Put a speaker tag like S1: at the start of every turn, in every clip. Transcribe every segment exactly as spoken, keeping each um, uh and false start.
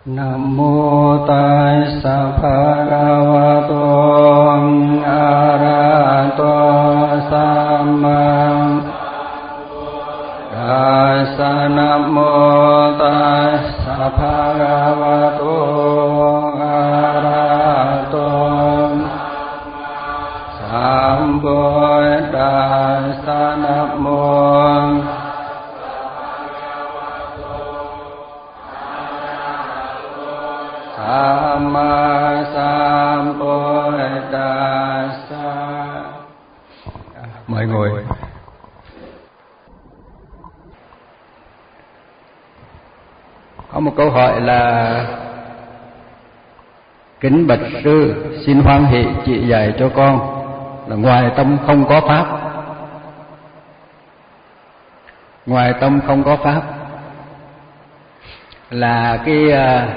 S1: Nam mô Tassa Bhagavato Arahato Samma Tassa. Nam mô Tassa Bhagavato Arahato Sambuddhassa. Nam mô Samma Sambuddhassa. Mời ngồi. Có một câu hỏi là: kính bạch sư, xin hoan hỷ chỉ dạy cho con là ngoài tâm không có pháp. Ngoài tâm không có pháp là cái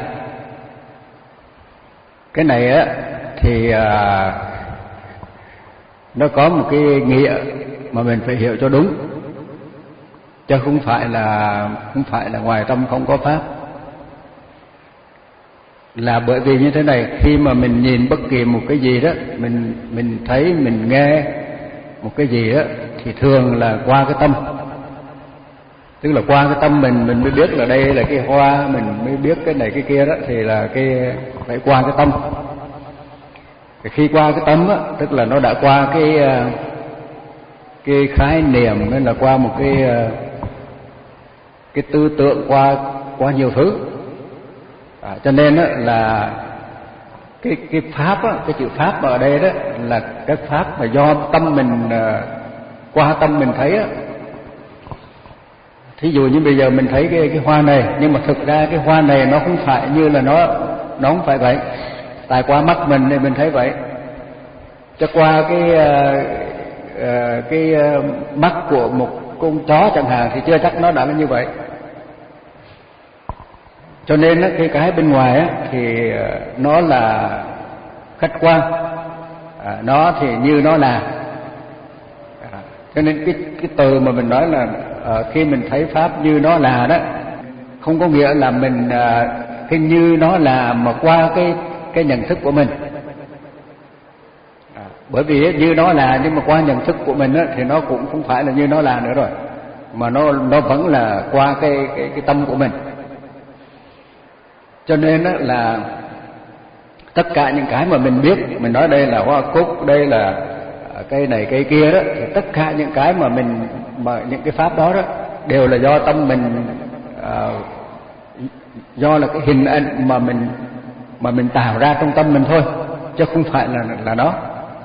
S1: cái này á thì à, nó có một cái nghĩa mà mình phải hiểu cho đúng, chứ không phải là không phải là ngoài tâm không có pháp. Là bởi vì như thế này, khi mà mình nhìn bất kỳ một cái gì đó, mình mình thấy, mình nghe một cái gì đó thì thường là qua cái tâm. Tức là qua cái tâm mình mình mới biết là đây là cái hoa, mình mới biết cái này cái kia đó, thì là cái phải qua cái tâm. Khi qua cái tâm á, tức là nó đã qua cái cái khái niệm, nên là qua một cái cái tư tưởng, qua qua nhiều thứ. À, cho nên á, là cái cái pháp á, cái chữ pháp ở đây đó là cái pháp mà do tâm mình, qua tâm mình thấy á. Thí dụ như bây giờ mình thấy cái cái hoa này, nhưng mà thực ra cái hoa này nó không phải như là nó nó không phải vậy. Tại qua mắt mình thì mình thấy vậy, chứ qua cái uh, cái uh, mắt của một con chó chẳng hạn thì chưa chắc nó đã là như vậy. Cho nên á, cái cái bên ngoài á, thì uh, nó là khách quan, à, nó thì như nó là. À, cho nên cái cái từ mà mình nói là uh, khi mình thấy pháp như nó là đó, không có nghĩa là mình uh, cái như nó là mà qua cái cái nhận thức của mình. À, bởi vì như nó là, nhưng mà qua nhận thức của mình á, thì nó cũng không phải là như nó là nữa rồi, mà nó nó vẫn là qua cái cái cái tâm của mình. Cho nên á, là tất cả những cái mà mình biết, mình nói đây là hoa cúc, đây là cây này cây kia đó, thì tất cả những cái mà mình mà những cái pháp đó đó đều là do tâm mình, à, do là cái hình ảnh mà mình mà mình tạo ra trong tâm mình thôi, chứ không phải là là nó.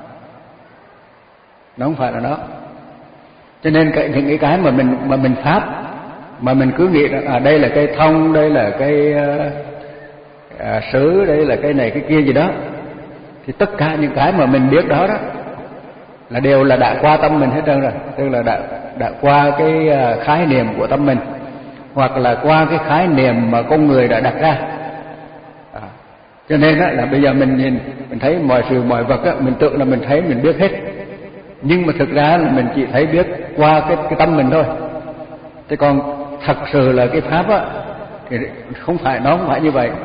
S1: Nó không phải là nó. Cho nên cái, những cái cái mà mình mà mình pháp mà mình cứ nghĩ là à, đây là cây thông, đây là cây à, sứ, đây là cây này cái kia gì đó, thì tất cả những cái mà mình biết đó đó là đều là đã qua tâm mình hết trơn rồi. Tức là đã đã qua cái khái niệm của tâm mình, hoặc là qua cái khái niệm mà con người đã đặt ra. À, cho nên á, là bây giờ mình nhìn, mình thấy mọi sự mọi vật á, mình tưởng là mình thấy mình biết hết, nhưng mà thực ra là mình chỉ thấy biết qua cái cái tâm mình thôi. Thế còn thật sự là cái pháp á thì không phải, nó không phải như vậy.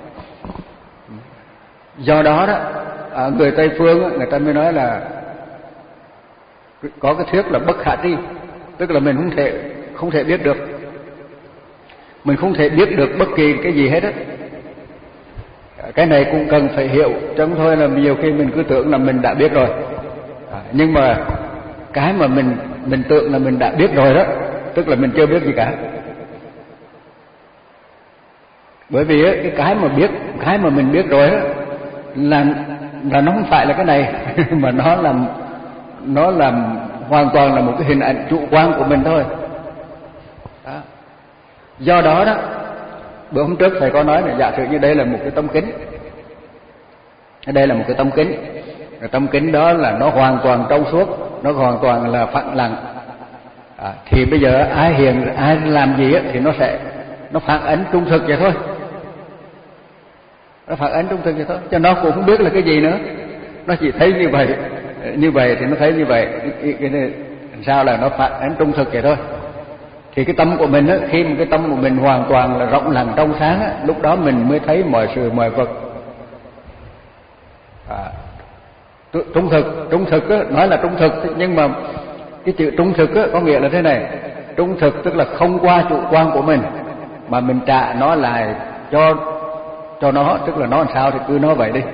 S1: Do đó đó, ở người Tây phương á, người ta mới nói là có cái thuyết là bất khả tri, tức là mình không thể không thể biết được, mình không thể biết được bất kỳ cái gì hết á. Cái này cũng cần phải hiểu, chứ không thôi là nhiều khi mình cứ tưởng là mình đã biết rồi. À, nhưng mà cái mà mình mình tưởng là mình đã biết rồi đó, tức là mình chưa biết gì cả. Bởi vì á, cái cái mà biết, cái mà mình biết rồi á, là là nó không phải là cái này mà nó là nó là hoàn toàn là một cái hình ảnh chủ quan của mình thôi. Đó. Do đó đó, bữa hôm trước thầy có nói là giả sử như đây là một cái tấm kính, đây là một cái tấm kính, cái tấm kính đó là nó hoàn toàn trong suốt, nó hoàn toàn là phẳng lặng. À, thì bây giờ ai hiện ai làm gì á, thì nó sẽ nó phản ánh trung thực vậy thôi, nó phản ánh trung thực vậy thôi, cho nó cũng không biết là cái gì nữa, nó chỉ thấy như vậy, như vậy thì nó thấy như vậy, cái này sao là nó phản ánh trung thực vậy thôi. Thì cái tâm của mình á, khi mà cái tâm của mình hoàn toàn là rộng lặng trong sáng á, lúc đó mình mới thấy mọi sự mọi vật à, trung thực. Trung thực á, nói là trung thực, nhưng mà cái chữ trung thực á, có nghĩa là thế này: trung thực tức là không qua chủ quan của mình, mà mình trả nó lại cho cho nó, tức là nó làm sao thì cứ nói vậy đi.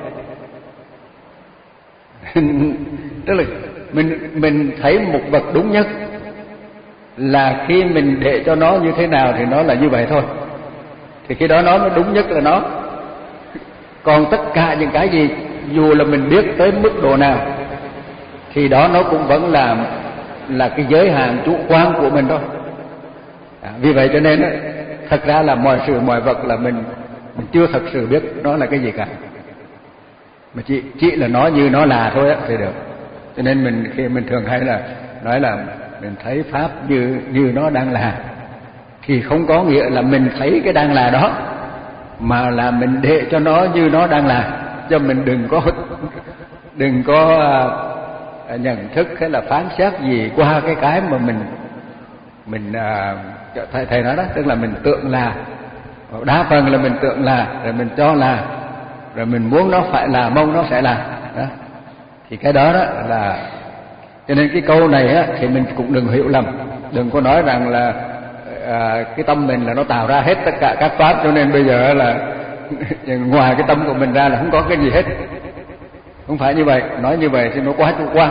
S1: Tức là mình mình thấy một vật đúng nhất là khi mình để cho nó như thế nào thì nó là như vậy thôi, thì khi đó nó mới đúng nhất là nó. Còn tất cả những cái gì, dù là mình biết tới mức độ nào, thì đó nó cũng vẫn là là cái giới hạn chủ quan của mình thôi. À, vì vậy cho nên thật ra là mọi sự mọi vật là mình mình chưa thật sự biết nó là cái gì cả, mà chỉ chỉ là nó như nó là thôi á thì được. Cho nên mình khi mình thường hay là nói là mình thấy pháp như như nó đang là, thì không có nghĩa là mình thấy cái đang là đó, mà là mình để cho nó như nó đang là, cho mình đừng có đừng có à, nhận thức hay là phán xét gì qua cái cái mà mình mình à, thầy thầy nói đó, tức là mình tưởng là, đa phần là mình tưởng là, rồi mình cho là, rồi mình muốn nó phải là, mong nó sẽ là đó. Thì cái đó đó là, cho nên cái câu này á thì mình cũng đừng hiểu lầm, đừng có nói rằng là à, cái tâm mình là nó tạo ra hết tất cả các pháp, cho nên bây giờ là ngoài cái tâm của mình ra là không có cái gì hết. Không phải như vậy, nói như vậy thì nó quá chủ quan.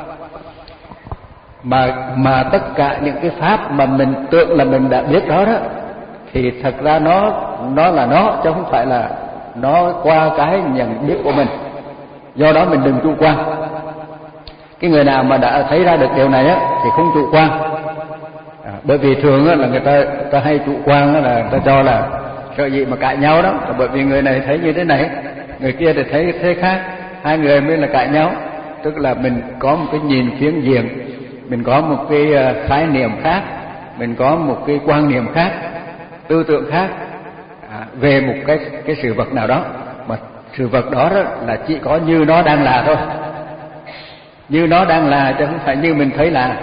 S1: Mà mà tất cả những cái pháp mà mình tưởng là mình đã biết đó đó, thì thật ra nó nó là nó, chứ không phải là nó qua cái nhận biết của mình. Do đó mình đừng chủ quan. Cái người nào mà đã thấy ra được điều này á thì không chủ quan. À, bởi vì thường á là người ta, người ta hay chủ quan á, là người ta cho là sợ gì mà cãi nhau đó, là bởi vì người này thấy như thế này, người kia thì thấy thế khác, hai người mới là cãi nhau. Tức là mình có một cái nhìn phiến diện, mình có một cái khái niệm khác, mình có một cái quan niệm khác, tư tưởng khác à, về một cái cái sự vật nào đó, mà sự vật đó, đó là chỉ có như nó đang là thôi, như nó đang là, chứ không phải như mình thấy là.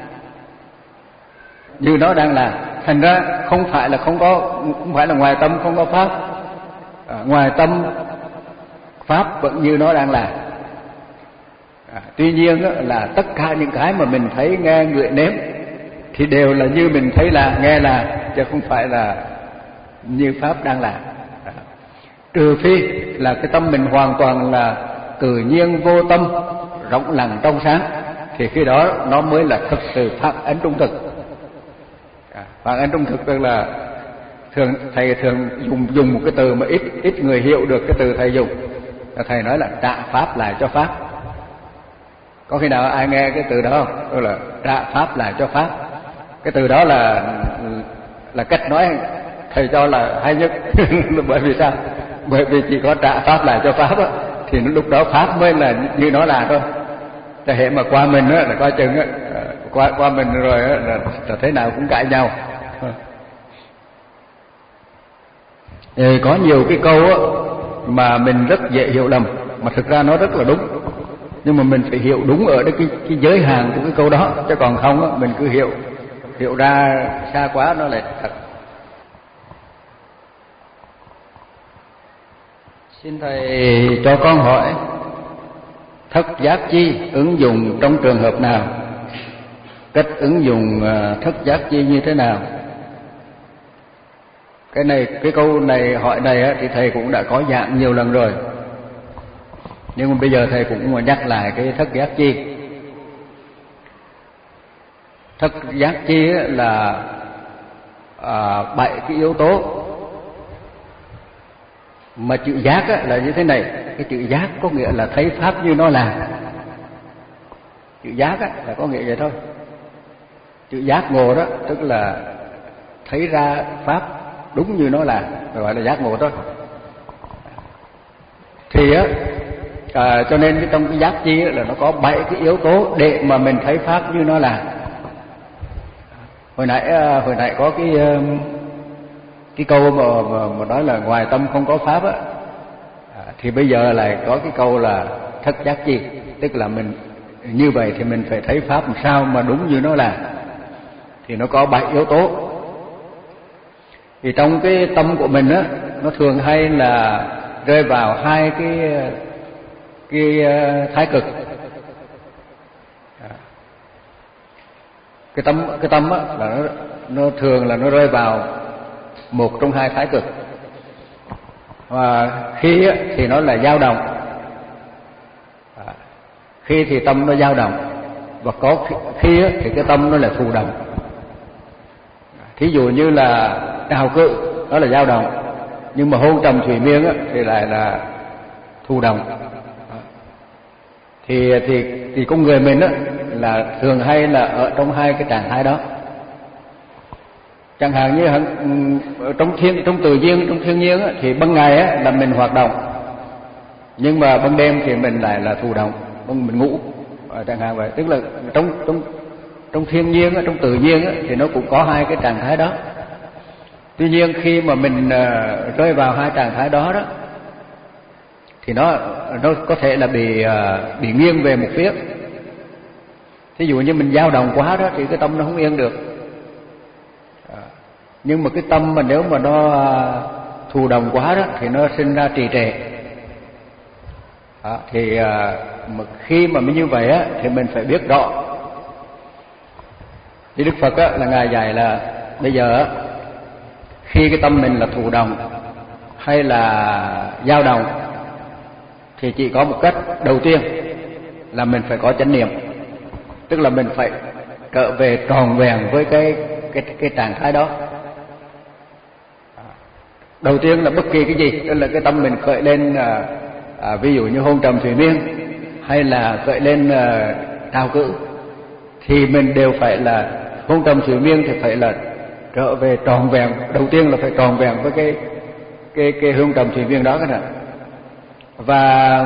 S1: Như nó đang là, thành ra không phải là không có, không phải là ngoài tâm không có pháp, à, ngoài tâm pháp vẫn như nó đang là. À, tuy nhiên đó, là tất cả những cái mà mình thấy, nghe, ngửi, nếm thì đều là như mình thấy là, nghe là, chứ không phải là như pháp đang là. À, trừ phi là cái tâm mình hoàn toàn là tự nhiên vô tâm, rộng lặng trong sáng, thì khi đó nó mới là thực sự phản ánh trung thực. À, phản ánh trung thực tức là thường thầy thường dùng dùng một cái từ mà ít ít người hiểu được cái từ thầy dùng. Thầy nói là trả pháp lại cho pháp. Có khi nào ai nghe cái từ đó không? Tức là trả pháp lại cho pháp. Cái từ đó là là cách nói thầy cho là hay nhất. Bởi vì sao? Bởi vì chỉ có trả pháp lại cho pháp á, thì lúc đó pháp mới là như nó là thôi. Thế hệ mà qua mình á là coi chừng á, qua qua mình rồi á là, là thế nào cũng cãi nhau. Thì có nhiều cái câu á mà mình rất dễ hiểu lầm, mà thực ra nó rất là đúng. Nhưng mà mình phải hiểu đúng ở cái cái giới hạn của cái câu đó, chứ còn không á mình cứ hiểu hiểu ra xa quá nó lại thật. Xin thầy cho con hỏi, thất giác chi ứng dụng trong trường hợp nào? Cách ứng dụng thất giác chi như thế nào? Cái này, cái câu này hỏi này á, thì thầy cũng đã có giảng nhiều lần rồi, nhưng mà bây giờ thầy cũng muốn nhắc lại cái thất giác chi. Thất giác chi là à, bảy cái yếu tố. Mà chữ giác á, là như thế này, cái chữ giác có nghĩa là thấy pháp như nó là. Chữ giác á, là có nghĩa vậy thôi. Chữ giác ngộ đó tức là thấy ra pháp đúng như nó là, gọi là giác ngộ thôi. Thì á à, cho nên trong cái giác chi là nó có bảy cái yếu tố để mà mình thấy pháp như nó là. Hồi nãy hồi nãy có cái cái câu mà, mà, mà nói là ngoài tâm không có pháp á, à, thì bây giờ lại có cái câu là thất giác chi, tức là mình như vậy thì mình phải thấy pháp làm sao mà đúng như nó là. thì nó có bảy yếu tố. Thì trong cái tâm của mình á, nó thường hay là rơi vào hai cái cái thái cực. Cái tâm cái tâm á là nó nó thường là nó rơi vào một trong hai thái cực. Và khi á, thì nó là dao động. Khi thì tâm nó dao động, và có khi á, thì cái tâm nó là thụ động. Thí dụ như là trào cự, đó là dao động, nhưng mà hôn trầm thủy miên á, thì lại là thụ động. Thì thì thì con người mình á là thường hay là ở trong hai cái trạng thái đó. Chẳng hạn như trong thiên trong tự nhiên, trong thiên nhiên á, thì ban ngày á là mình hoạt động, nhưng mà ban đêm thì mình lại là thụ động, mình ngủ, chẳng hạn vậy. Tức là trong trong trong thiên nhiên á, trong tự nhiên á, thì nó cũng có hai cái trạng thái đó. Tuy nhiên khi mà mình uh, rơi vào hai trạng thái đó đó, thì nó nó có thể là bị uh, bị nghiêng về một phía. Thí dụ như mình dao động quá đó thì cái tâm nó không yên được. À, nhưng mà cái tâm mà nếu mà nó uh, thụ động quá đó thì nó sinh ra trì trệ. À, thì uh, mà khi mà như vậy á thì mình phải biết rõ. Thì Đức Phật á là ngài dạy là bây giờ á, khi cái tâm mình là thụ động hay là dao động thì chỉ có một cách. Đầu tiên là mình phải có chánh niệm, tức là mình phải trở về tròn vẹn với cái cái cái trạng thái đó. Đầu tiên là bất kỳ cái gì, tức là cái tâm mình khởi lên à, à, ví dụ như hôn trầm thủy miên hay là khởi lên à, trào cự, thì mình đều phải là hôn trầm thủy miên thì phải là trở về tròn vẹn. Đầu tiên là phải tròn vẹn với cái cái cái hương trầm thủy miên đó cái này. Và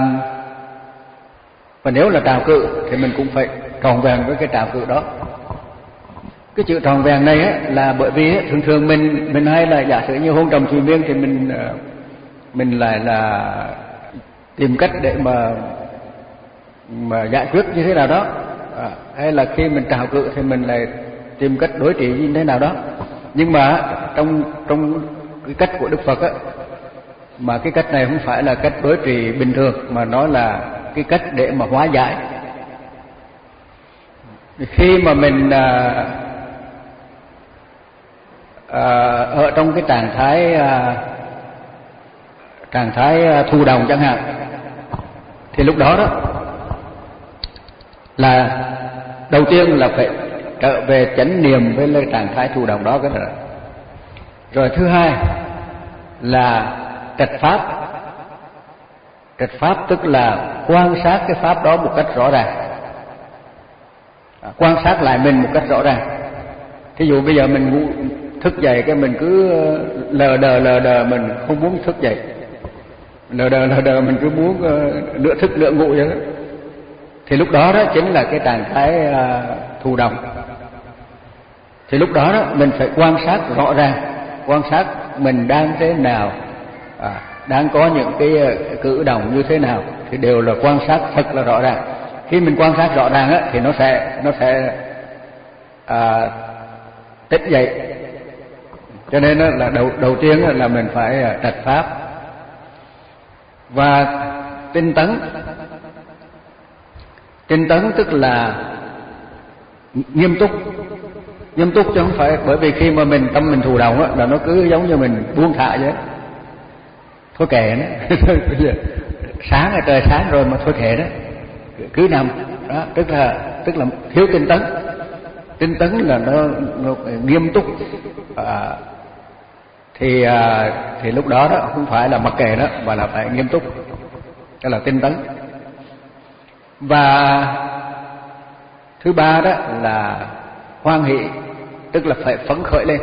S1: và nếu là trào cự thì mình cũng phải tròn vẹn với cái trào cự đó. Cái chữ tròn vẹn này á, là bởi vì á, thường thường mình mình hay là giả sử như hôn trầm thủy miên thì mình mình lại là tìm cách để mà mà giải quyết như thế nào đó, à, hay là khi mình trào cự thì mình lại tìm cách đối trị như thế nào đó. Nhưng mà trong trong cái cách của Đức Phật á, mà cái cách này không phải là cách đối trị bình thường, mà nó là cái cách để mà hóa giải. Khi mà mình à, à, ở trong cái trạng thái à, trạng thái thụ động chẳng hạn, thì lúc đó đó là đầu tiên là phải trở về chánh niệm với cái trạng thái thụ động đó cái đó. Rồi thứ hai là trạch pháp. Trạch pháp tức là quan sát cái pháp đó một cách rõ ràng, à, quan sát lại mình một cách rõ ràng. Thí dụ bây giờ mình ngủ thức dậy cái mình cứ lờ đờ lờ đờ, mình không muốn thức dậy, lờ đờ lờ đờ mình cứ muốn uh, nửa thức nửa ngủ vậy đó. Thì lúc đó đó chính là cái trạng thái uh, thụ động. Thì lúc đó đó mình phải quan sát rõ ràng, quan sát mình đang thế nào, à, đang có những cái uh, cử động như thế nào, thì đều là quan sát thật là rõ ràng. Khi mình quan sát rõ ràng á, thì nó sẽ nó sẽ uh, tỉnh dậy. Cho nên đó là đầu đầu tiên là mình phải uh, trạch pháp và tinh tấn. Tinh tấn tức là nghiêm túc, nghiêm túc chứ không phải bởi vì khi mà mình tâm mình thụ động á, là nó cứ giống như mình buông thả vậy. Thôi kệ nó, sáng là trời sáng rồi mà thôi kệ đó, cứ nằm đó, tức là tức là thiếu tinh tấn. Tinh tấn là nó, nó nghiêm túc, à, thì à, thì lúc đó đó không phải là mặc kệ đó, mà là phải nghiêm túc, đó là tinh tấn. Và thứ ba đó là hoan hỷ, tức là phải phấn khởi lên,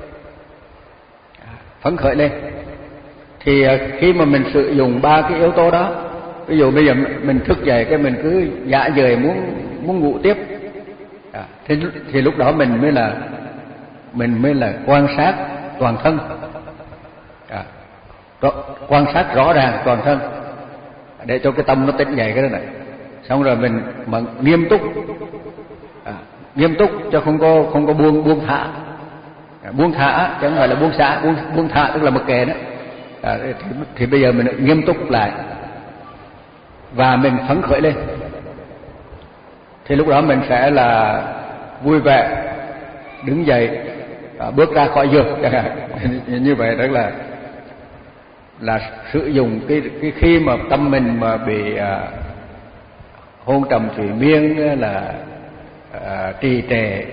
S1: phấn khởi lên. Thì khi mà mình sử dụng ba cái yếu tố đó, ví dụ bây giờ mình thức dậy cái mình cứ dạ dời muốn muốn ngủ tiếp, à, thì thì lúc đó mình mới là mình mới là quan sát toàn thân, à, quan sát rõ ràng toàn thân để cho cái tâm nó tỉnh dậy cái đó này. Xong rồi mình mà nghiêm túc, à, nghiêm túc cho không có không có buông buông thả. Buông thả chứ không phải là buông xả, buông buông thả tức là mặc kệ đó. À, thì, thì bây giờ mình nghiêm túc lại và mình phấn khởi lên, thì lúc đó mình sẽ là vui vẻ đứng dậy, à, bước ra khỏi giường chẳng hạn. Như vậy đó là là sử dụng cái cái khi mà tâm mình mà bị à, hôn trầm thủy miên là à, trì trệ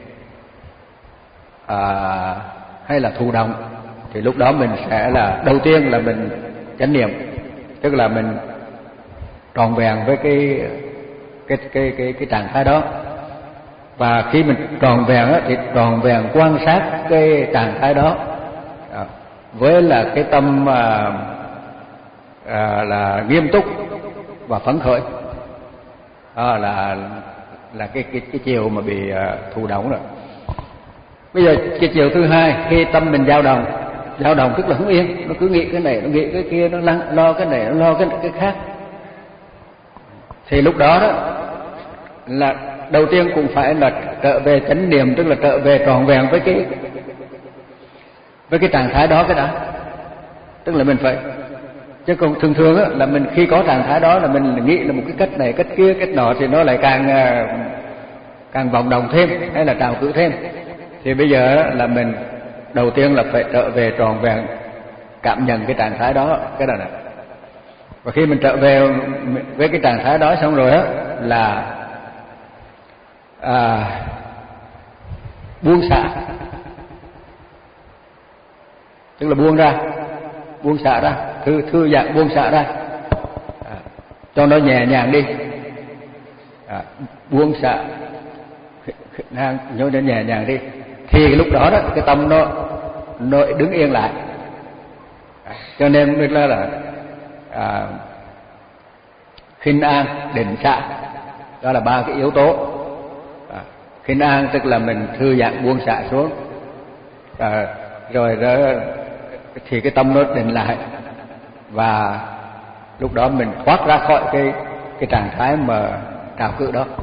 S1: à, hay là thụ động, thì lúc đó mình sẽ là đầu tiên là mình chánh niệm, tức là mình tròn vẹn với cái cái cái cái cái trạng thái đó. Và khi mình tròn vẹn á, thì tròn vẹn quan sát cái trạng thái đó à, với là cái tâm à, à, là nghiêm túc và phấn khởi. À, là là cái cái cái chiều mà bị à, thụ động rồi. Bây giờ cái chiều thứ hai, khi tâm mình dao động, dao động tức là không yên, nó cứ nghĩ cái này, nó nghĩ cái kia, nó lắng, lo cái này, nó lo cái cái khác. Thì lúc đó đó là đầu tiên cũng phải là trở về chánh niệm, tức là trở về tròn vẹn với cái với cái trạng thái đó cái đã. Tức là mình phải, chứ còn thường thường á là mình khi có trạng thái đó là mình nghĩ là một cái cách này, cách kia, cách nọ thì nó lại càng càng vọng động thêm hay là trào cử thêm. Thì bây giờ là mình đầu tiên là phải trở về tròn vẹn cảm nhận cái trạng thái đó cái đó này. Và khi mình trở về với cái trạng thái đó xong rồi á là à, buông xả, tức là buông ra, buông xả ra, thư thư giãn buông xả ra, à, cho nó nhẹ nhàng đi, à, buông xả năng nhớ nó nhẹ nhàng đi. Thì lúc đó đó cái tâm nó nó đứng yên lại. À, cho nên mới là là à, khinh an định xả, đó là ba cái yếu tố. À, khinh an tức là mình thư giãn buông xả xuống, à, rồi đó thì cái tâm nó định lại, và lúc đó mình thoát ra khỏi cái cái trạng thái mà trào cự đó.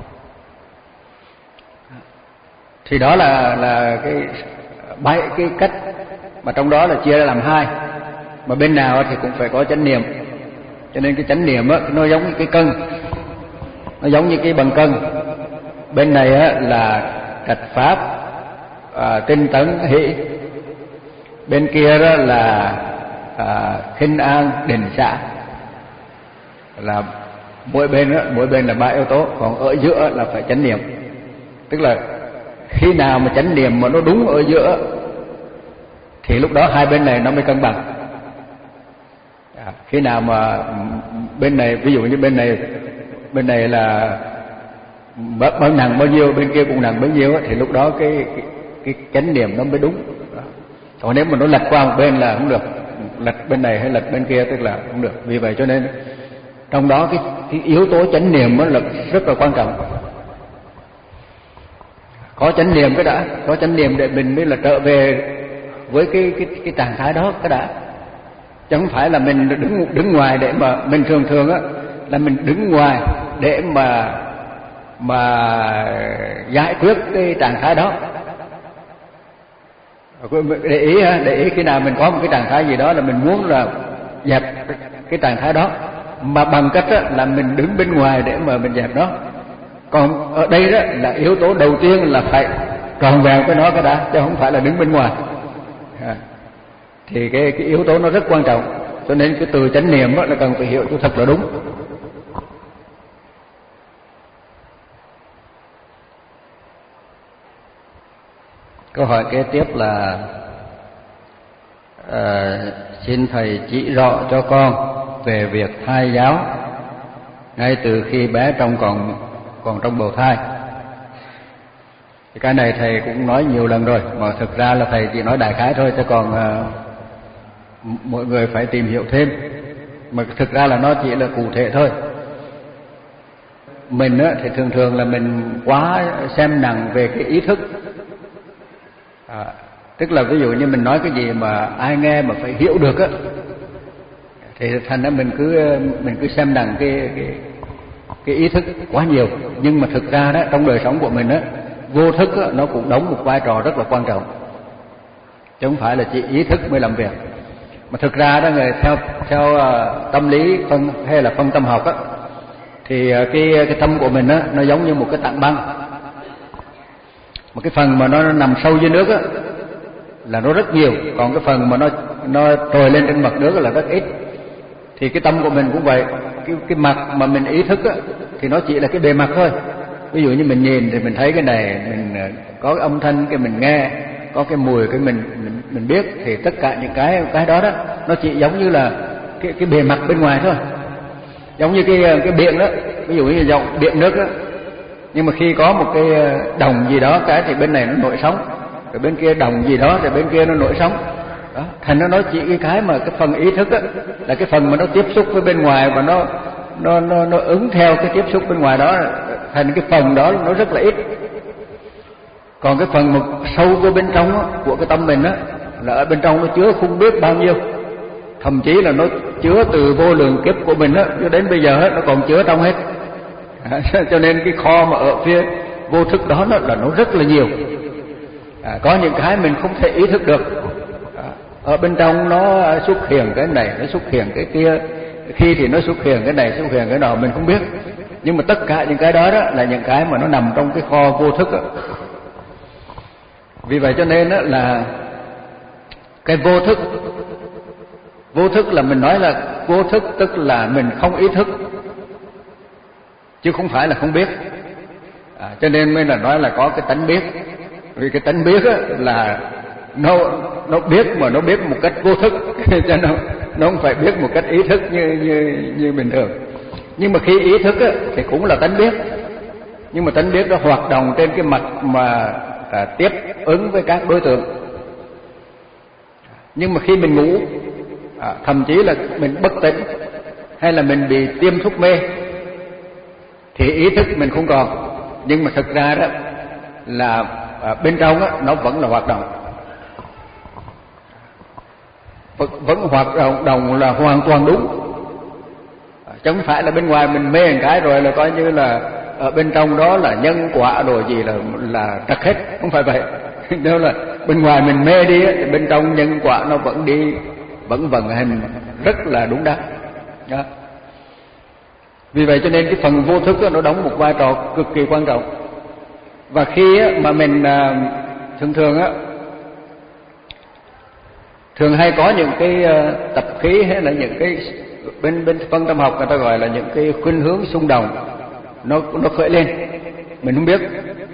S1: Thì đó là là cái bảy cái cách mà trong đó là chia ra làm hai, mà bên nào thì cũng phải có chánh niệm. Cho nên cái chánh niệm á nó giống như cái cân, nó giống như cái bằng cân. Bên này á là trạch pháp, à, tinh tấn hỷ, bên kia đó là à, khinh an định xả, là mỗi bên đó, mỗi bên là ba yếu tố, còn ở giữa là phải chánh niệm. Tức là khi nào mà chánh niệm mà nó đúng ở giữa thì lúc đó hai bên này nó mới cân bằng. À, khi nào mà bên này, ví dụ như bên này bên này là bao nặng bao nhiêu, bên kia cũng nặng bấy nhiêu thì lúc đó cái cái, cái chánh niệm nó mới đúng. Còn nếu mà nó lệch qua một bên là không được, lệch bên này hay lệch bên kia tức là không được. Vì vậy cho nên trong đó cái, cái yếu tố chánh niệm là rất là quan trọng. Có chánh niệm cái đã, có chánh niệm để mình mới là trở về với cái cái cái trạng thái đó cái đã. Chứ không phải là mình đứng đứng ngoài để mà mình thường thường á là mình đứng ngoài để mà mà giải quyết cái trạng thái đó. Để ý ha, để ý khi nào mình có một cái trạng thái gì đó là mình muốn là dẹp cái trạng thái đó, mà bằng cách á, là mình đứng bên ngoài để mà mình dẹp nó. Còn ở đây đó là yếu tố đầu tiên là phải tròn vẹn với nó cái đã, chứ không phải là đứng bên ngoài. À, thì cái cái yếu tố nó rất quan trọng. Cho nên cái từ chánh niệm là cần phải hiểu cho thật là đúng. Câu hỏi kế tiếp là à, xin thầy chỉ rõ cho con về việc thai giáo ngay từ khi bé trong còn còn trong bào thai. Thì cái này thầy cũng nói nhiều lần rồi, mà thực ra là thầy chỉ nói đại khái thôi, chứ còn à, mọi người phải tìm hiểu thêm. Mà thực ra là nó chỉ là cụ thể thôi. Mình á, thì thường thường là mình quá xem nặng về cái ý thức. À, tức là ví dụ như mình nói cái gì mà ai nghe mà phải hiểu được á, thì thành ra mình cứ mình cứ xem nặng cái cái cái ý thức quá nhiều. Nhưng mà thực ra đó, trong đời sống của mình đó, vô thức đó, nó cũng đóng một vai trò rất là quan trọng, chứ không phải là chỉ ý thức mới làm việc. Mà thực ra đó, người theo theo uh, tâm lý phân hay là phân tâm học á, thì uh, cái cái tâm của mình á, nó giống như một cái tảng băng. Một cái phần mà nó nằm sâu dưới nước á là nó rất nhiều, còn cái phần mà nó nó trồi lên trên mặt nước là rất ít. Thì cái tâm của mình cũng vậy, cái cái mặt mà mình ý thức á thì nó chỉ là cái bề mặt thôi. Ví dụ như mình nhìn thì mình thấy cái này, mình có cái âm thanh cái mình nghe, có cái mùi cái mình mình, mình biết, thì tất cả những cái cái đó đó nó chỉ giống như là cái cái bề mặt bên ngoài thôi. Giống như cái cái biển đó, ví dụ như dòng biển nước đó, nhưng mà khi có một cái đồng gì đó cái thì bên này nó nổi sóng, rồi bên kia đồng gì đó thì bên kia nó nổi sóng. Đó, thành nó nói chỉ cái cái mà cái phần ý thức á là cái phần mà nó tiếp xúc với bên ngoài và nó nó nó nó ứng theo cái tiếp xúc bên ngoài đó, thành cái phần đó nó rất là ít. Còn cái phần mà sâu vô bên trong á, của cái tâm mình á, là ở bên trong nó chứa không biết bao nhiêu, thậm chí là nó chứa từ vô lượng kiếp của mình á cho đến bây giờ hết, nó còn chứa trong hết. Cho nên cái kho mà ở phía vô thức đó nó là nó rất là nhiều. À, có những cái mình không thể ý thức được. À, ở bên trong nó xuất hiện cái này, nó xuất hiện cái kia, khi thì nó xuất hiện cái này, xuất hiện cái nọ mình không biết. Nhưng mà tất cả những cái đó đó là những cái mà nó nằm trong cái kho vô thức đó. Vì vậy cho nên đó là cái vô thức, vô thức là mình nói là vô thức tức là mình không ý thức, chứ không phải là không biết. À, cho nên mới là nói là có cái tánh biết. Vì cái tánh biết á, là nó nó biết mà nó biết một cách vô thức, cho nó nó không phải biết một cách ý thức như như như bình thường. Nhưng mà khi ý thức á, thì cũng là tánh biết, nhưng mà tánh biết nó hoạt động trên cái mặt mà à, tiếp ứng với các đối tượng. Nhưng mà khi mình ngủ, à, thậm chí là mình bất tỉnh hay là mình bị tiêm thuốc mê thì ý thức mình không còn, nhưng mà thực ra đó là à, bên trong á, nó vẫn là hoạt động, vẫn hoạt động đồng là hoàn toàn đúng, à, chứ không phải là bên ngoài mình mê một cái rồi là coi như là ở bên trong đó là nhân quả rồi gì là là trật hết, không phải vậy. Nếu là bên ngoài mình mê đi á, thì bên trong nhân quả nó vẫn đi, vẫn vận hành rất là đúng đắn. Đó. Vì vậy cho nên cái phần vô thức đó, nó đóng một vai trò cực kỳ quan trọng. Và khi á, mà mình à, thường thường á thường hay có những cái à, tập khí hay là những cái bên bên phân tâm học người ta gọi là những cái khuynh hướng xung động, nó nó khởi lên mình không biết.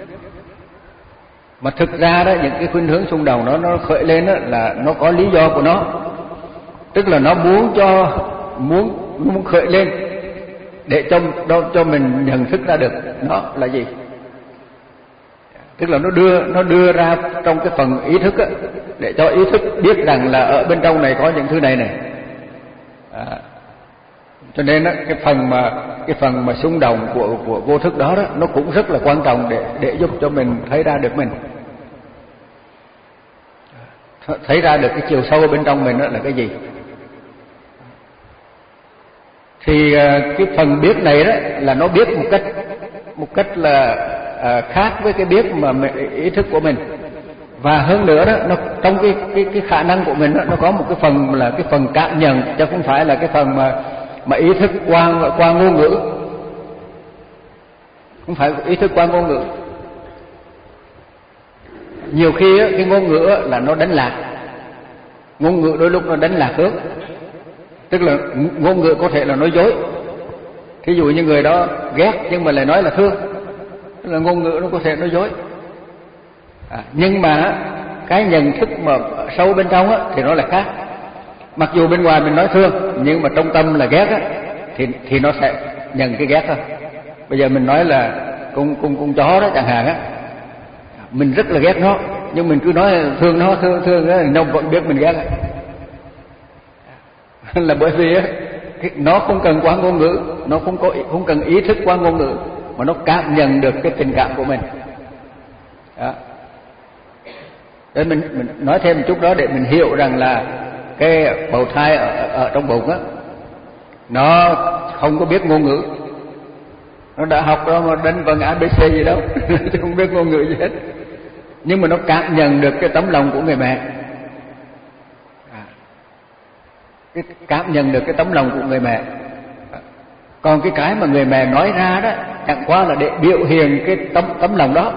S1: Mà thực ra đó, những cái khuynh hướng xung động đó nó khởi lên đó là nó có lý do của nó, tức là nó muốn cho muốn muốn khởi lên để cho cho mình nhận thức ra được nó là gì. Tức là nó đưa nó đưa ra trong cái phần ý thức á, để cho ý thức biết rằng là ở bên trong này có những thứ này này. À, cho nên á, cái phần mà cái phần mà xung động của của vô thức đó đó nó cũng rất là quan trọng để để giúp cho mình thấy ra được mình, thấy ra được cái chiều sâu ở bên trong mình đó là cái gì. Thì cái phần biết này đó là nó biết một cách một cách là à, khác với cái biết mà ý thức của mình. Và hơn nữa đó, nó trong cái cái cái khả năng của mình đó, nó có một cái phần là cái phần cảm nhận, chứ không phải là cái phần mà mà ý thức qua qua ngôn ngữ, không phải ý thức qua ngôn ngữ. Nhiều khi á, cái ngôn ngữ á, là nó đánh lạc, ngôn ngữ đôi lúc nó đánh lạc hướng, tức là ngôn ngữ có thể là nói dối. Thí dụ như người đó ghét nhưng mà lại nói là thương, tức là ngôn ngữ nó có thể nói dối. À, nhưng mà cái nhận thức mà sâu bên trong á, thì nó là khác. Mặc dù bên ngoài mình nói thương nhưng mà trong tâm là ghét á, thì thì nó sẽ nhận cái ghét thôi. Bây giờ mình nói là con con con chó đó chẳng hạn á, mình rất là ghét nó nhưng mình cứ nói thương nó, thương thương đó, nó vẫn biết mình ghét. Là bởi vì á, nó không cần qua ngôn ngữ, nó không có không cần ý thức qua ngôn ngữ, mà nó cảm nhận được cái tình cảm của mình. Đó. Để mình, mình nói thêm một chút đó để mình hiểu rằng là cái bào thai ở, ở trong bụng á, nó không có biết ngôn ngữ, Nó đã học đó mà đánh vần a bê xê gì đâu chứ không biết ngôn ngữ gì hết, nhưng mà nó cảm nhận được cái tấm lòng của người mẹ, à, cái cảm nhận được cái tấm lòng của người mẹ. Còn cái cái mà người mẹ nói ra đó chẳng qua là để biểu hiện cái tấm tấm lòng đó,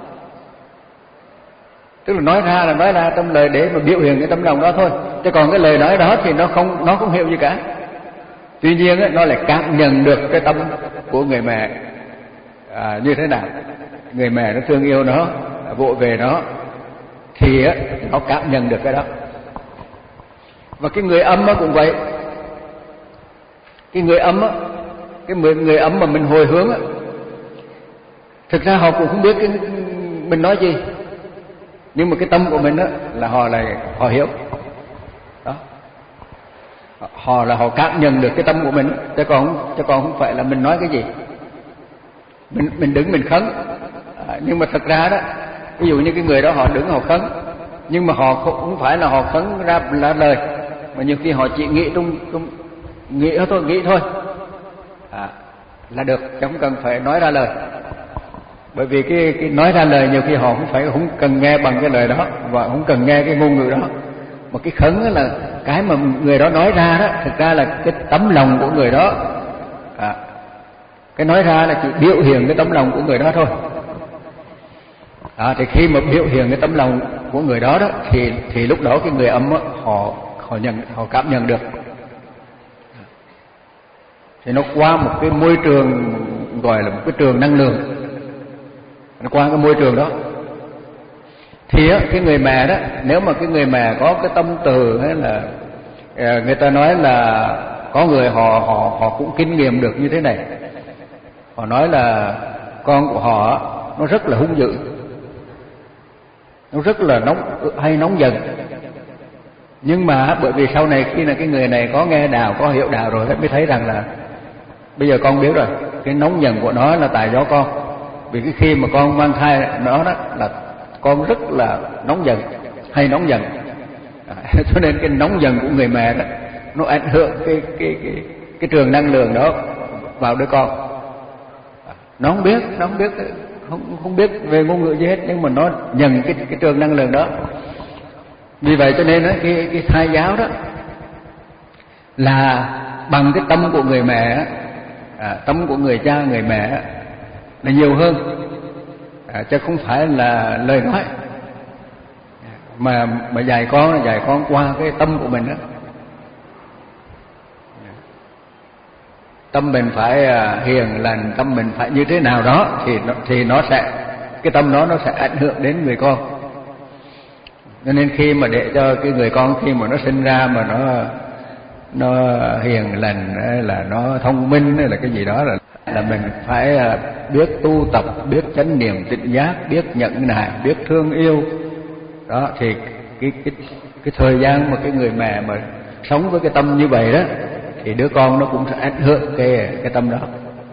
S1: tức là nói ra là nói ra trong lời để mà biểu hiện cái tấm lòng đó thôi, chứ còn cái lời nói đó thì nó không nó không hiểu gì cả. Tuy nhiên ấy, nó lại cảm nhận được cái tâm của người mẹ à, như thế nào. Người mẹ nó thương yêu nó, vỗ về nó, thì ấy, nó cảm nhận được cái đó. Và cái người âm cũng vậy. Cái người âm á, cái người âm mà mình hồi hướng á, thực ra họ cũng không biết cái mình nói gì, nhưng mà cái tâm của mình á là họ lại họ hiểu đó. Họ là họ cảm nhận được cái tâm của mình, chứ còn chứ còn không phải là mình nói cái gì. Mình mình đứng mình khấn, à, nhưng mà thật ra đó, ví dụ như cái người đó họ đứng họ khấn, nhưng mà họ không, không phải là họ khấn ra là lời, mà nhiều khi họ chỉ nghĩ trong trong nghĩ thôi, nghĩ thôi, à, là được, chứ không cần phải nói ra lời. Bởi vì cái, cái nói ra lời nhiều khi họ không phải không cần nghe bằng cái lời đó, và không cần nghe cái ngôn ngữ đó, mà cái khấn là cái mà người đó nói ra đó, thực ra là cái tấm lòng của người đó, à, cái nói ra là chỉ biểu hiện cái tấm lòng của người đó thôi. À, thì khi mà biểu hiện cái tấm lòng của người đó đó, thì thì lúc đó cái người âm đó, họ họ nhận họ cảm nhận được. Thì nó qua một cái môi trường gọi là một cái trường năng lượng, nó qua cái môi trường đó. Thì á, cái người mẹ đó, nếu mà cái người mẹ có cái tâm từ hay là người ta nói là có người họ họ họ cũng kinh nghiệm được như thế này. Họ nói là con của họ nó rất là hung dữ, nó rất là nóng hay nóng giận. Nhưng mà bởi vì sau này khi là cái người này có nghe đạo, có hiểu đạo rồi mới thấy rằng là bây giờ con biết rồi, cái nóng giận của nó là tại do con. Vì cái khi mà con mang thai nó đó là con rất là nóng giận, hay nóng giận, à, cho nên cái nóng giận của người mẹ đó nó ảnh hưởng cái cái cái cái trường năng lượng đó vào đứa con. À, nó không biết, nó không biết không không biết về ngôn ngữ gì hết, nhưng mà nó nhận cái cái trường năng lượng đó. Vì vậy cho nên đó, cái cái thai giáo đó là bằng cái tâm của người mẹ, à, tâm của người cha người mẹ là nhiều hơn, à, chứ không phải là lời nói mà mà dạy con là dạy con qua cái tâm của mình đó. Tâm mình phải hiền lành, tâm mình phải như thế nào đó thì nó, thì nó sẽ cái tâm đó nó sẽ ảnh hưởng đến người con. Cho nên khi mà để cho cái người con khi mà nó sinh ra mà nó nó hiền lành, là nó thông minh hay là cái gì đó, là là mình phải biết tu tập, biết chánh niệm tỉnh giác, biết nhẫn nại, biết thương yêu. Đó thì cái cái cái thời gian mà cái người mẹ mà sống với cái tâm như vậy đó, thì đứa con nó cũng sẽ ảnh hưởng cái cái tâm đó.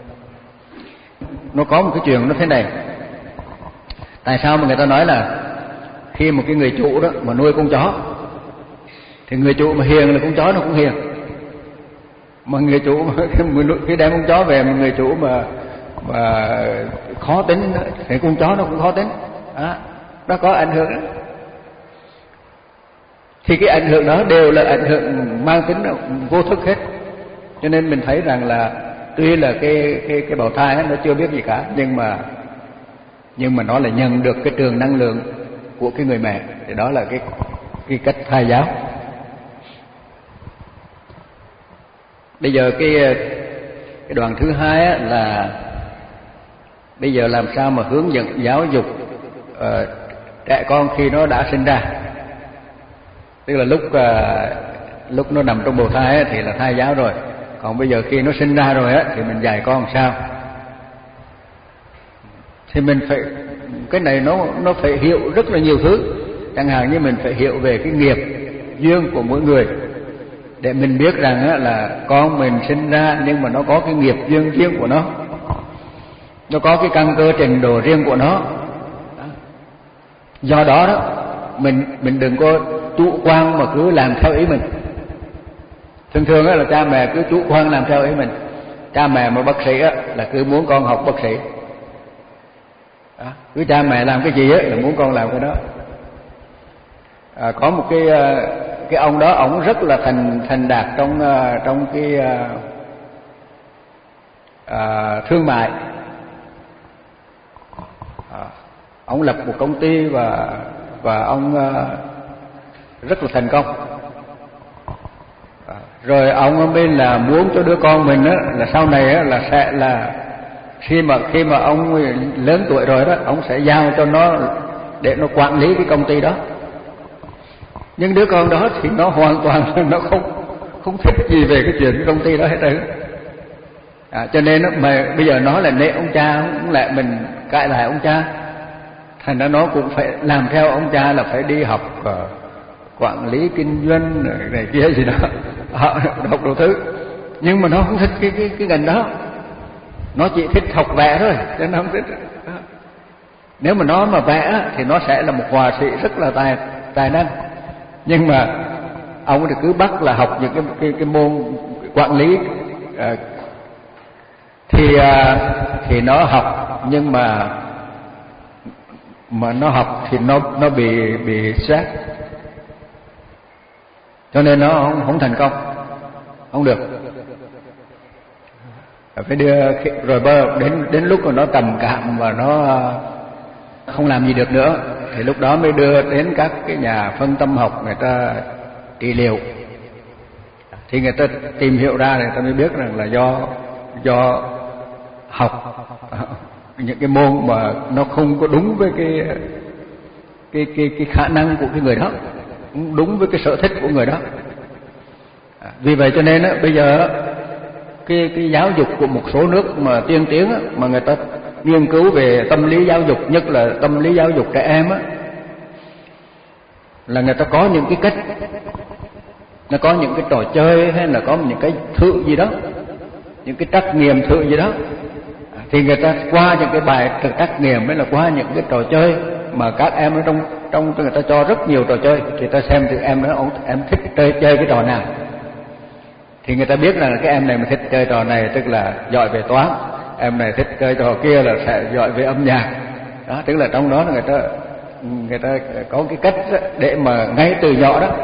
S1: Nó có một cái chuyện nó thế này. Tại sao mà người ta nói là khi một cái người chủ đó mà nuôi con chó, thì người chủ mà hiền là con chó nó cũng hiền. Mà người chủ mà khi đem con chó về mà người chủ mà mà khó tính thì con chó nó cũng khó tính. Đó, nó có ảnh hưởng đó. Thì cái ảnh hưởng đó đều là ảnh hưởng mang tính vô thức hết. Cho nên mình thấy rằng là tuy là cái cái cái bào thai nó chưa biết gì cả, nhưng mà nhưng mà nó lại nhận được cái trường năng lượng của cái người mẹ. Thì đó là cái cái cách thai giáo. Bây giờ cái cái đoạn thứ hai á, là bây giờ làm sao mà hướng dẫn giáo dục uh, trẻ con khi nó đã sinh ra. Tức là lúc uh, lúc nó nằm trong bào thai á, thì là thai giáo rồi. Còn bây giờ khi nó sinh ra rồi á, thì mình dạy con làm sao. Thì mình phải cái này nó nó phải hiểu rất là nhiều thứ. Chẳng hạn như mình phải hiểu về cái nghiệp duyên của mỗi người, để mình biết rằng á, là con mình sinh ra nhưng mà nó có cái nghiệp duyên riêng của nó, nó có cái căn cơ trình độ riêng của nó. Do đó đó mình mình đừng có chủ quan mà cứ làm theo ý mình. Thường thường á, là cha mẹ cứ chủ quan làm theo ý mình. cha mẹ mà bác sĩ á, là cứ muốn con học bác sĩ. Đó, cứ cha mẹ làm cái gì á, là muốn con làm cái đó. À, có một cái cái ông đó, ông rất là thành thành đạt trong trong cái à, thương mại. À, ông lập một công ty và và ông à, rất là thành công. À, rồi ông mới là muốn cho đứa con mình á, là sau này á, là sẽ là khi mà khi mà ông lớn tuổi rồi đó, ông sẽ giao cho nó để nó quản lý cái công ty đó. Nhưng đứa con đó thì nó hoàn toàn nó không không thích gì về cái chuyện cái công ty đó hết trơn. À, cho nên đó, mà bây giờ nó là nệ ông cha, cũng lại mình cãi lại ông cha, thành ra nó cũng phải làm theo ông cha, là phải đi học uh, quản lý kinh doanh này kia gì đó, học đủ thứ. Nhưng mà nó không thích cái cái cái ngành đó, nó chỉ thích học vẽ thôi, cho nên nó không thích. Đó. Nếu mà nó mà vẽ thì nó sẽ là một họa sĩ rất là tài tài năng. Nhưng mà ông thì cứ bắt là học những cái cái, cái môn quản lý, à, thì à, thì nó học, nhưng mà mà nó học thì nó nó bị bị stress, cho nên nó không, không thành công, không được. Phải đưa rồi đến đến lúc mà nó trầm cảm và nó không làm gì được nữa, thì lúc đó mới đưa đến các cái nhà phân tâm học, người ta trị liệu. Thì người ta tìm hiểu ra, người ta mới biết rằng là do do học những cái môn mà nó không có đúng với cái cái cái cái khả năng của cái người đó, không đúng với cái sở thích của người đó. Vì vậy cho nên á, bây giờ cái cái giáo dục của một số nước mà tiên tiến á, mà người ta nghiên cứu về tâm lý giáo dục, nhất là tâm lý giáo dục trẻ em á, là người ta có những cái cách, nó có những cái trò chơi hay là có những cái thử gì đó, những cái trắc nghiệm thử gì đó, thì người ta qua những cái bài trắc nghiệm mới là qua những cái trò chơi mà các em ở trong trong người ta cho rất nhiều trò chơi, thì ta xem thì em nó em thích chơi chơi cái trò nào, thì người ta biết là cái em này mà thích chơi trò này tức là giỏi về toán, em này thích chơi trò kia là sẽ giỏi về âm nhạc. Đó, tức là trong đó là người ta người ta có cái cách để mà ngay từ nhỏ đó.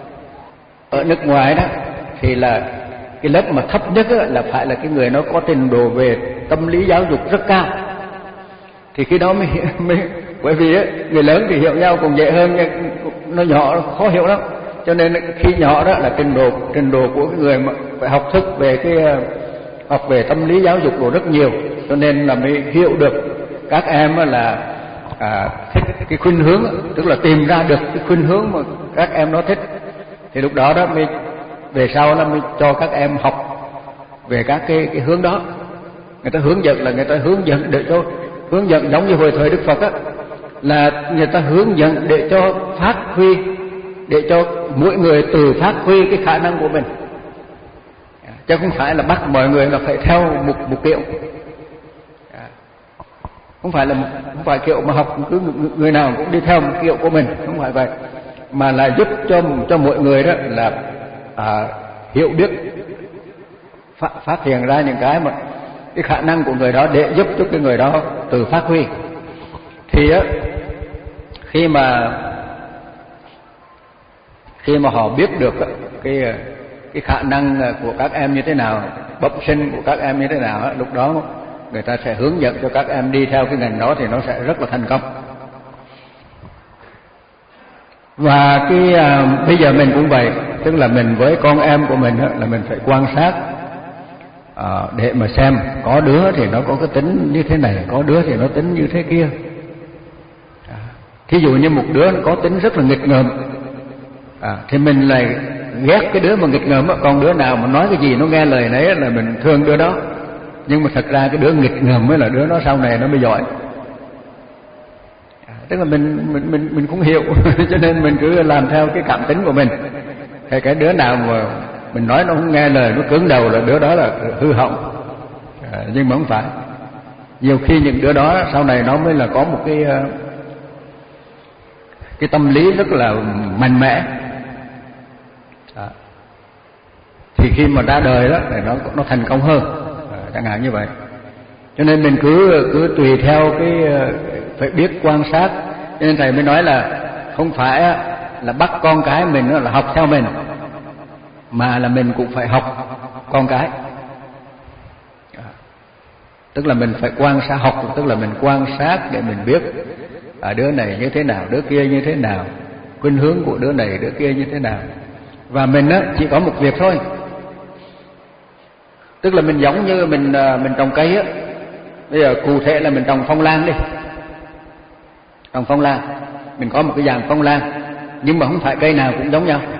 S1: Ở nước ngoài đó thì là cái lớp mà thấp nhất là phải là cái người nó có trình độ về tâm lý giáo dục rất cao, thì khi đó mới, mới bởi vì người lớn thì hiểu nhau cũng dễ hơn, nó nhỏ khó hiểu lắm, cho nên khi nhỏ đó là trình độ trình độ của cái người mà phải học thức về cái học về tâm lý giáo dục của rất nhiều, cho nên là mới hiểu được các em là à, thích cái khuynh hướng, tức là tìm ra được cái khuynh hướng mà các em nó thích, thì lúc đó đó mới về sau nó mới cho các em học về các cái cái hướng đó. Người ta hướng dẫn là người ta hướng dẫn để cho hướng dẫn giống như hồi thời Đức Phật á, là người ta hướng dẫn để cho phát huy, để cho mỗi người tự phát huy cái khả năng của mình, chứ không phải là bắt mọi người là phải theo một một kiểu, không phải là một, không phải kiểu mà học cứ người nào cũng đi theo một kiểu của mình, không phải vậy, mà là giúp cho cho mọi người đó là à, hiểu biết, phát, phát hiện ra những cái mà cái khả năng của người đó để giúp cho cái người đó tự phát huy. Thì á, khi mà khi mà họ biết được cái cái khả năng của các em như thế nào, bẩm sinh của các em như thế nào, lúc đó người ta sẽ hướng dẫn cho các em đi theo cái ngành đó, thì nó sẽ rất là thành công. Và cái à, bây giờ mình cũng vậy, tức là mình với con em của mình là mình phải quan sát à, để mà xem có đứa thì nó có cái tính như thế này, có đứa thì nó tính như thế kia. À, thí dụ như một đứa nó có tính rất là nghịch ngợm, à, thì mình lại ghét cái đứa mà nghịch ngợm, còn đứa nào mà nói cái gì nó nghe lời nấy là mình thương đứa đó. Nhưng mà thật ra cái đứa nghịch ngợm mới là đứa nó sau này nó mới giỏi. À, tức là mình mình mình mình cũng hiểu cho nên mình cứ làm theo cái cảm tính của mình. Hay cái đứa nào mà mình nói nó không nghe lời, nó cứng đầu là đứa đó là hư hỏng. À, nhưng mà không phải. Nhiều khi những đứa đó sau này nó mới là có một cái cái tâm lý rất là mạnh mẽ. À, thì khi mà ra đời đó thì nó nó thành công hơn. À, chẳng hạn như vậy. Cho nên mình cứ cứ tùy theo cái phải biết quan sát. Cho nên thầy mới nói là không phải là bắt con cái mình là học theo mình, mà là mình cũng phải học con cái. Tức là mình phải quan sát, học tức là mình quan sát để mình biết à, đứa này như thế nào, đứa kia như thế nào, khuynh hướng của đứa này đứa kia như thế nào. Và mình á chỉ có một việc thôi. Tức là mình giống như mình mình trồng cây á. Bây giờ cụ thể là mình trồng phong lan đi. Trồng phong lan, mình có một cái dàn phong lan, nhưng mà không phải cây nào cũng giống nhau.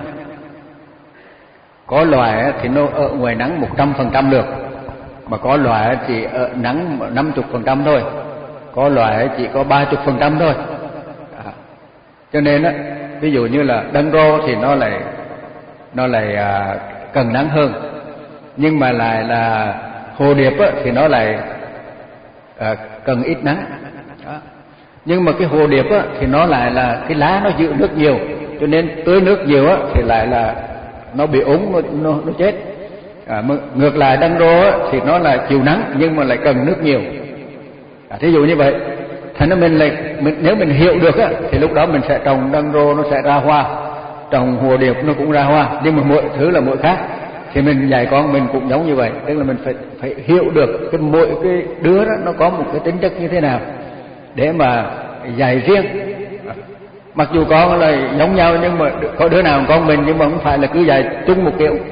S1: Có loài thì nó ở ngoài nắng một trăm phần trăm được, mà có loài chỉ ở nắng năm mươi phần trăm thôi, có loài chỉ có ba mươi phần trăm thôi. À, cho nên á, ví dụ như là đăng rô thì nó lại nó lại à, cần nắng hơn, nhưng mà lại là hồ điệp á, thì nó lại à, cần ít nắng. Đó. Nhưng mà cái hồ điệp á, thì nó lại là cái lá nó giữ nước nhiều, cho nên tưới nước nhiều á, thì lại là nó bị úng, nó, nó, nó chết. À, ngược lại đăng rô á, thì nó là chịu nắng nhưng mà lại cần nước nhiều. À, thí dụ như vậy, thành ra mình lại mình, nếu mình hiểu được á, thì lúc đó mình sẽ trồng đăng rô nó sẽ ra hoa, trồng hồ điệp nó cũng ra hoa, nhưng mà mỗi thứ là mỗi khác. Thì mình dạy con mình cũng giống như vậy, tức là mình phải phải hiểu được cái mỗi cái đứa đó nó có một cái tính chất như thế nào để mà dạy riêng. Mặc dù con là giống nhau nhưng mà có đứa nào con mình, nhưng mà không phải là cứ dạy chung một kiểu,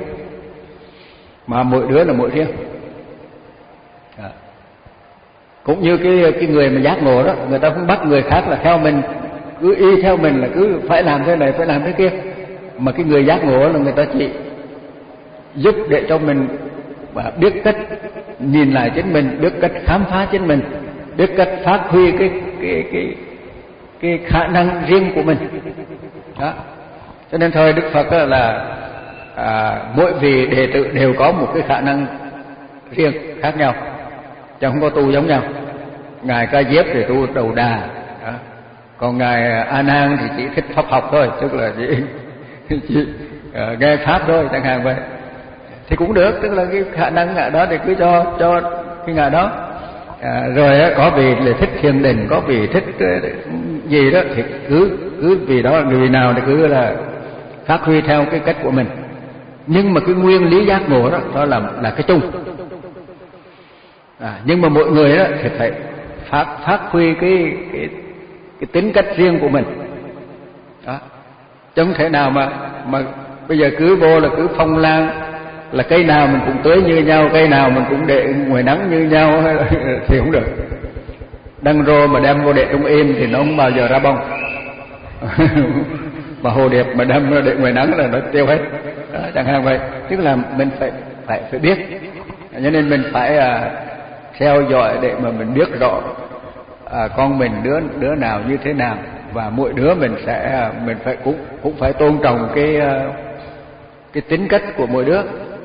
S1: mà mỗi đứa là mỗi riêng. À. Cũng như cái cái người mà giác ngộ đó, người ta không bắt người khác là theo mình, cứ y theo mình là cứ phải làm thế này phải làm thế kia, mà cái người giác ngộ là người ta chỉ giúp để cho mình biết cách nhìn lại chính mình, biết cách khám phá chính mình, biết cách phát huy cái cái cái cái khả năng riêng của mình. Đó. Cho nên thời Đức Phật là à, mỗi vị đệ tử đều có một cái khả năng riêng khác nhau, chứ không có tu giống nhau. Ngài Ca Diếp thì tu đầu đà, đó. Còn ngài A Nan thì chỉ thích pháp học thôi, tức là chỉ, chỉ uh, nghe pháp thôi chẳng hạn vậy. Thì cũng được, tức là cái khả năng ngài đó thì cứ cho cho cái ngài đó. À, rồi á, có vị là thích thiền định, có vị thích gì đó thì cứ cứ vì đó, người nào thì cứ là phát huy theo cái cách của mình. Nhưng mà cái nguyên lý giác ngộ đó, đó là là cái chung. À, nhưng mà mỗi người đó thì phải phát phát huy cái cái cái tính cách riêng của mình. Đó. Chứ không thể nào mà mà bây giờ cứ vô là cứ phong lan, là cây nào mình cũng tưới như nhau, cây nào mình cũng để ngoài nắng như nhau thì không được. Đăng rô mà đem vô để trong im thì nó không bao giờ ra bông. Mà hồ điệp mà đem để ngoài nắng là nó tiêu hết. Đó, chẳng hạn vậy. Tức là mình phải phải phải biết. Cho nên mình phải à, theo dõi để mà mình biết rõ à, con mình đứa đứa nào như thế nào, và mỗi đứa mình sẽ mình phải cũng cũng phải tôn trọng cái cái tính cách của mỗi đứa.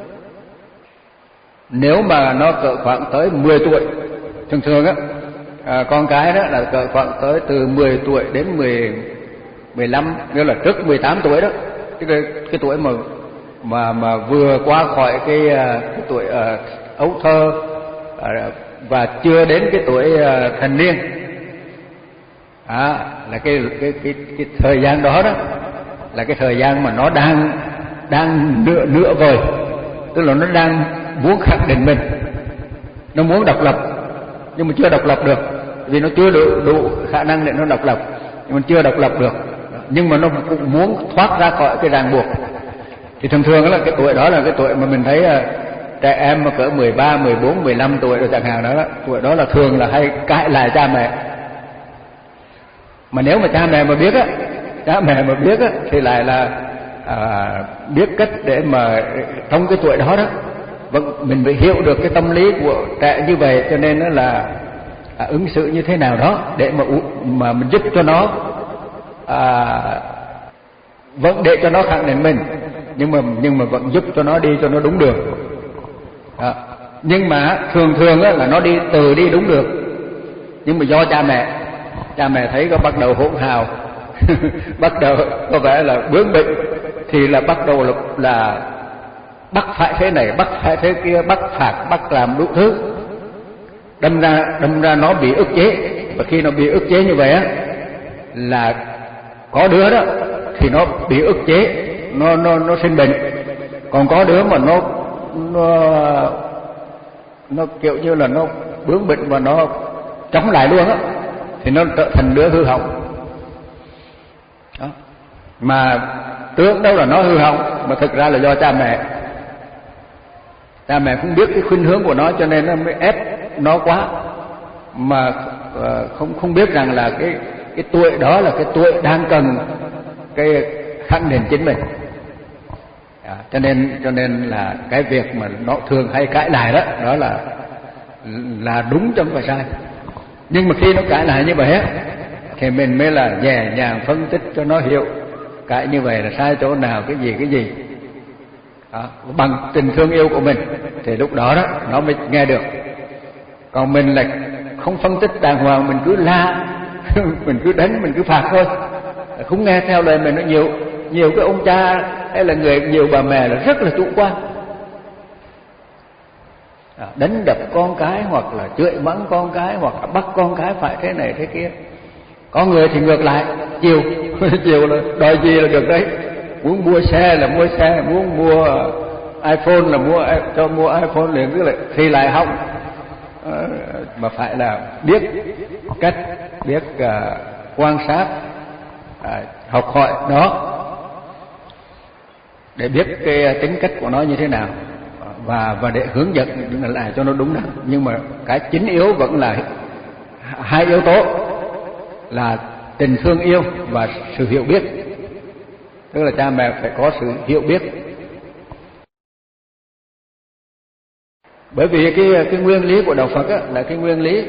S1: Nếu mà nó cỡ khoảng tới mười tuổi, thường thường á, à, con cái đó là cỡ khoảng tới từ mười tuổi đến mười, mười lăm, nếu là trước mười tám tuổi đó, cái, cái tuổi mà mà mà vừa qua khỏi cái, cái tuổi uh, ấu thơ uh, và chưa đến cái tuổi uh, thành niên, à, là cái, cái cái cái thời gian đó đó là cái thời gian mà nó đang đang nửa nửa vời, tức là nó đang muốn khẳng định mình, nó muốn độc lập nhưng mà chưa độc lập được, vì nó chưa đủ, đủ khả năng để nó độc lập, nhưng mà chưa độc lập được, nhưng mà nó cũng muốn thoát ra khỏi cái ràng buộc. Thì thường thường là cái tuổi đó là cái tuổi mà mình thấy trẻ em mà cỡ mười ba, mười bốn, mười lăm tuổi rồi chẳng hạn đó, tuổi đó là thường là hay cãi lại cha mẹ. Mà nếu mà cha mẹ mà biết á, cha mẹ mà biết á thì lại là à, biết cách để mà trong cái tuổi đó đó, vâng, mình phải hiểu được cái tâm lý của trẻ như vậy, cho nên nó là à, ứng xử như thế nào đó để mà mà mình giúp cho nó à, vẫn để cho nó khẳng định mình, nhưng mà nhưng mà vẫn giúp cho nó đi cho nó đúng đường. Đó. Nhưng mà thường thường á, là nó đi từ đi đúng được, nhưng mà do cha mẹ cha mẹ thấy có bắt đầu hỗn hào bắt đầu có vẻ là bướng bỉnh thì là bắt đầu là, là bắt phải thế này, bắt phải thế kia, bắt phạt, bắt làm đủ thứ, đâm ra đâm ra nó bị ức chế. Và khi nó bị ức chế như vậy á, là có đứa đó thì nó bị ức chế, nó nó nó sinh bệnh. Còn có đứa mà nó nó nó kiểu như là nó bướng bỉnh và nó chống lại luôn á, thì nó trở thành đứa hư hỏng. Đó. Mà tưởng đâu là nó hư hỏng, mà thực ra là do cha mẹ. Cha mẹ không biết cái khuynh hướng của nó, cho nên nó mới ép nó quá, mà không không biết rằng là cái cái tuổi đó là cái tuổi đang cần cái khẳng định chính mình. À, cho nên cho nên là cái việc mà nó thường hay cãi lại đó, đó là là đúng chứ không phải sai. Nhưng mà khi nó cãi lại như vậy á, thì mình mới là nhẹ nhàng phân tích cho nó hiểu cãi như vậy là sai chỗ nào, cái gì cái gì. Đó, bằng tình thương yêu của mình thì lúc đó đó nó mới nghe được. Còn mình là không phân tích đàng hoàng, mình cứ la mình cứ đánh, mình cứ phạt thôi, không nghe theo lời mình. Nó nhiều nhiều cái ông cha hay là người nhiều bà mẹ là rất là chủ quan, đánh đập con cái, hoặc là chửi mắng con cái, hoặc là bắt con cái phải thế này thế kia. Có người thì ngược lại, chiều chiều là đòi gì là được đấy, muốn mua xe là mua xe, muốn mua iPhone là mua cho mua iPhone liền, cứ lại thì lại hỏng. Mà phải là biết cách, biết uh, quan sát, uh, học hỏi nó để biết cái tính cách của nó như thế nào, và và để hướng dẫn lại cho nó đúng đắn. Nhưng mà cái chính yếu vẫn là hai yếu tố là tình thương yêu và sự hiểu biết. Tức là cha mẹ phải có sự hiểu biết. Bởi vì cái cái nguyên lý của đạo Phật á, là cái nguyên lý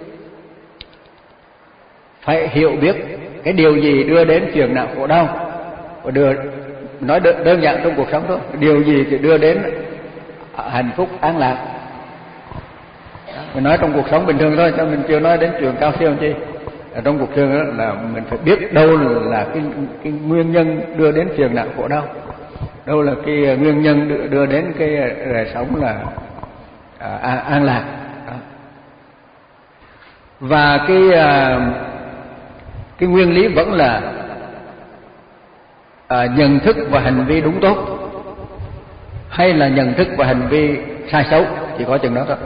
S1: phải hiểu biết cái điều gì đưa đến phiền não khổ đau, và đưa nói đơn, đơn giản trong cuộc sống thôi, điều gì thì đưa đến hạnh phúc an lạc. Mình nói trong cuộc sống bình thường thôi, cho mình chưa nói đến chuyện cao siêu chi. Ở trong cuộc sống đó là mình phải biết đâu là cái cái nguyên nhân đưa đến phiền não khổ đau, đâu là cái nguyên nhân đưa, đưa đến cái đời sống là à, an lạc. Đó. Và cái à, cái nguyên lý vẫn là à, nhận thức và hành vi đúng tốt, hay là nhận thức và hành vi sai xấu, chỉ có chừng đó thôi.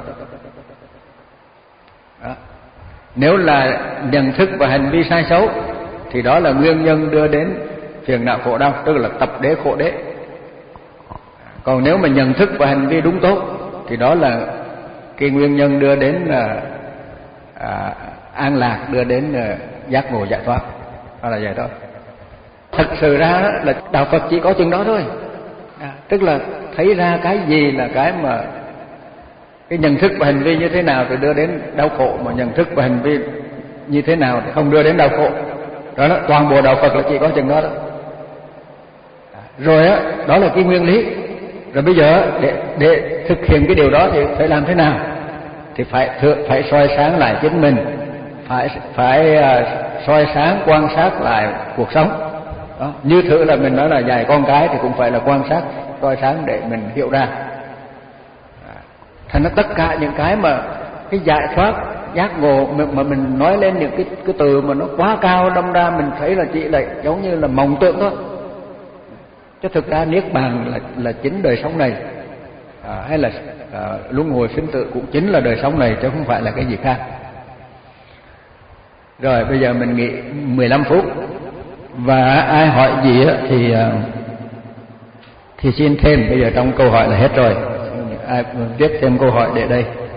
S1: Đó. Nếu là nhận thức và hành vi sai xấu thì đó là nguyên nhân đưa đến phiền não khổ đau, tức là tập đế khổ đế. Còn nếu mà nhận thức và hành vi đúng tốt thì đó là cái nguyên nhân đưa đến à, à, an lạc, đưa đến à, giác ngộ giải thoát. Đó là vậy thôi. Thật sự ra là đạo Phật chỉ có chừng đó thôi. À, tức là thấy ra cái gì là cái mà cái nhận thức và hành vi như thế nào thì đưa đến đau khổ, mà nhận thức và hành vi như thế nào thì không đưa đến đau khổ. Đó là toàn bộ đạo Phật là chỉ có chừng đó đó. À, rồi á, đó, đó là cái nguyên lý. Rồi bây giờ để để thực hiện cái điều đó thì phải làm thế nào? Thì phải phải soi sáng lại chính mình, phải phải uh, soi sáng quan sát lại cuộc sống. Đó, như thử là mình nói là dạy con cái thì cũng phải là quan sát, soi sáng để mình hiểu ra. Thành ra tất cả những cái mà cái giải thoát, giác ngộ mà, mà mình nói lên những cái cái từ mà nó quá cao, đâm ra mình thấy là chỉ là giống như là mộng tưởng thôi. Chứ thực ra niết bàn là là chính đời sống này, à, hay là à, luân hồi sinh tử cũng chính là đời sống này, chứ không phải là cái gì khác. Rồi bây giờ mình nghỉ mười lăm phút, và ai hỏi gì á thì thì xin thêm. Bây giờ trong câu hỏi là hết rồi, ai viết thêm câu hỏi để đây.